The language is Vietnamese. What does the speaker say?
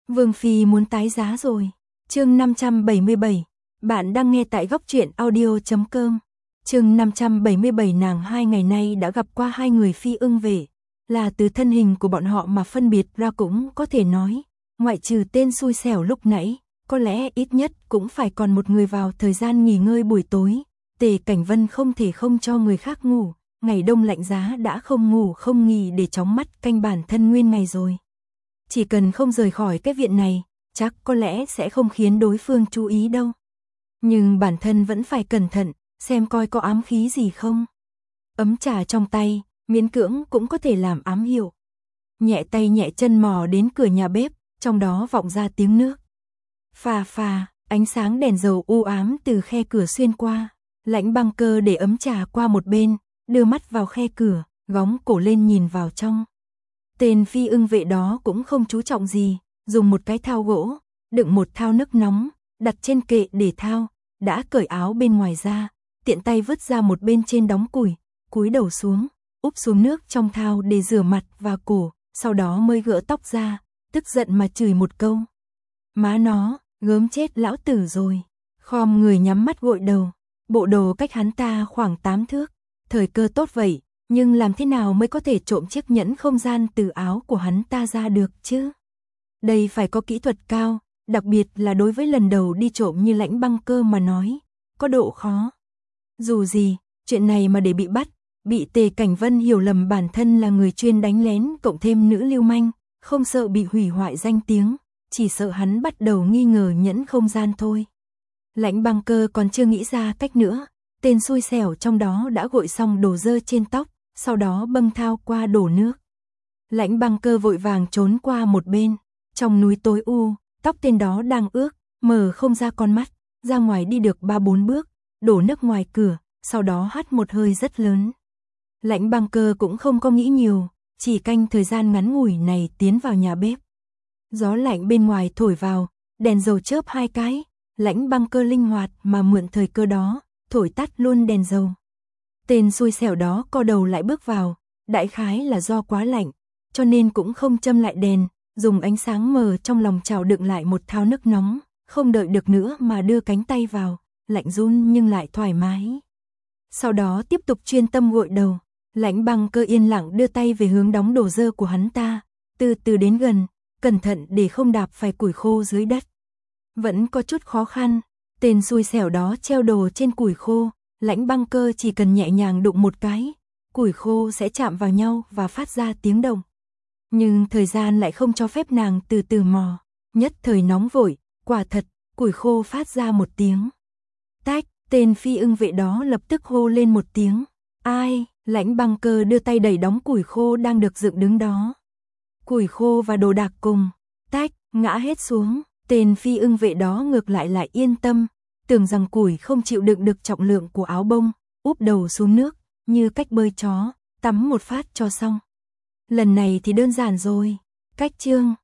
Vương Phi muốn tái giá rồi. Chương 577. Bạn đang nghe tại góc truyện audio.com. Chương 577. Nàng 2 ngày nay đã gặp qua 2 người Phi Ưng Vệ, là từ thân hình của bọn họ mà phân biệt ra cũng có thể nói, ngoại trừ tên xui xẻo lúc nãy, có lẽ ít nhất cũng phải còn một người vào thời gian nghỉ ngơi buổi tối. Tề Cảnh Vân không thể không cho người khác ngủ, ngày đông lạnh giá đã không ngủ không nghỉ để chóng mắt canh bản thân nguyên ngày rồi. Chỉ cần không rời khỏi cái viện này, chắc có lẽ sẽ không khiến đối phương chú ý đâu. Nhưng bản thân vẫn phải cẩn thận, xem coi có ám khí gì không. Ấm trà trong tay, miễn cưỡng cũng có thể làm ám hiệu. Nhẹ tay nhẹ chân mò đến cửa nhà bếp, trong đó vọng ra tiếng nước. Phà phà, ánh sáng đèn dầu u ám từ khe cửa xuyên qua. Lãnh Băng Cơ để ấm trà qua một bên, đưa mắt vào khe cửa, góng cổ lên nhìn vào trong. Tên Phi Ưng Vệ đó cũng không chú trọng gì, dùng một cái thao gỗ, đựng một thao nước nóng, đặt trên kệ để thao, đã cởi áo bên ngoài ra, tiện tay vứt ra một bên trên đóng củi, cúi đầu xuống, úp xuống nước trong thao để rửa mặt và cổ, sau đó mới gỡ tóc ra, tức giận mà chửi một câu. Má nó, gớm chết lão tử rồi. Khom người nhắm mắt gội đầu, bộ đồ cách hắn ta khoảng 8 thước, thời cơ tốt vậy, nhưng làm thế nào mới có thể trộm chiếc nhẫn không gian từ áo của hắn ta ra được chứ? Đây phải có kỹ thuật cao, đặc biệt là đối với lần đầu đi trộm như Lãnh Băng Cơ mà nói, có độ khó. Dù gì, chuyện này mà để bị bắt, bị Tề Cảnh Vân hiểu lầm bản thân là người chuyên đánh lén cộng thêm nữ lưu manh, không sợ bị hủy hoại danh tiếng, chỉ sợ hắn bắt đầu nghi ngờ nhẫn không gian thôi. Lãnh Băng Cơ còn chưa nghĩ ra cách nữa, tên xui xẻo trong đó đã gội xong đồ dơ trên tóc, sau đó bâng thao qua đổ nước. Lãnh Băng Cơ vội vàng trốn qua một bên, trong núi tối u, tóc tên đó đang ướt, mở không ra con mắt, ra ngoài đi được 3-4 bước, đổ nước ngoài cửa, sau đó hắt một hơi rất lớn. Lãnh Băng Cơ cũng không có nghĩ nhiều, chỉ canh thời gian ngắn ngủi này tiến vào nhà bếp. Gió lạnh bên ngoài thổi vào, đèn dầu chớp 2 cái, Lãnh Băng Cơ linh hoạt mà mượn thời cơ đó, thổi tắt luôn đèn dầu. Tên xui xẻo đó co đầu lại bước vào, đại khái là do quá lạnh, cho nên cũng không châm lại đèn, dùng ánh sáng mờ trong lòng chảo đựng lại một thao nước nóng, không đợi được nữa mà đưa cánh tay vào, lạnh run nhưng lại thoải mái. Sau đó tiếp tục chuyên tâm gội đầu, Lãnh Băng Cơ yên lặng đưa tay về hướng đóng đồ dơ của hắn ta, từ từ đến gần, cẩn thận để không đạp phải củi khô dưới đất. Vẫn có chút khó khăn, tên xui xẻo đó treo đồ trên củi khô, Lãnh Băng Cơ chỉ cần nhẹ nhàng đụng một cái, củi khô sẽ chạm vào nhau và phát ra tiếng động. Nhưng thời gian lại không cho phép nàng từ từ mò, nhất thời nóng vội, quả thật, củi khô phát ra một tiếng. Tách, tên Phi Ưng Vệ đó lập tức hô lên một tiếng. Ai? Lãnh Băng Cơ đưa tay đẩy đóng củi khô đang được dựng đứng đó. Củi khô và đồ đạc cùng, tách, ngã hết xuống, tên Phi Ưng Vệ đó ngược lại yên tâm, tưởng rằng củi không chịu đựng được trọng lượng của áo bông, úp đầu xuống nước, như cách bơi chó, tắm một phát cho xong. Lần này thì đơn giản rồi, cách chương,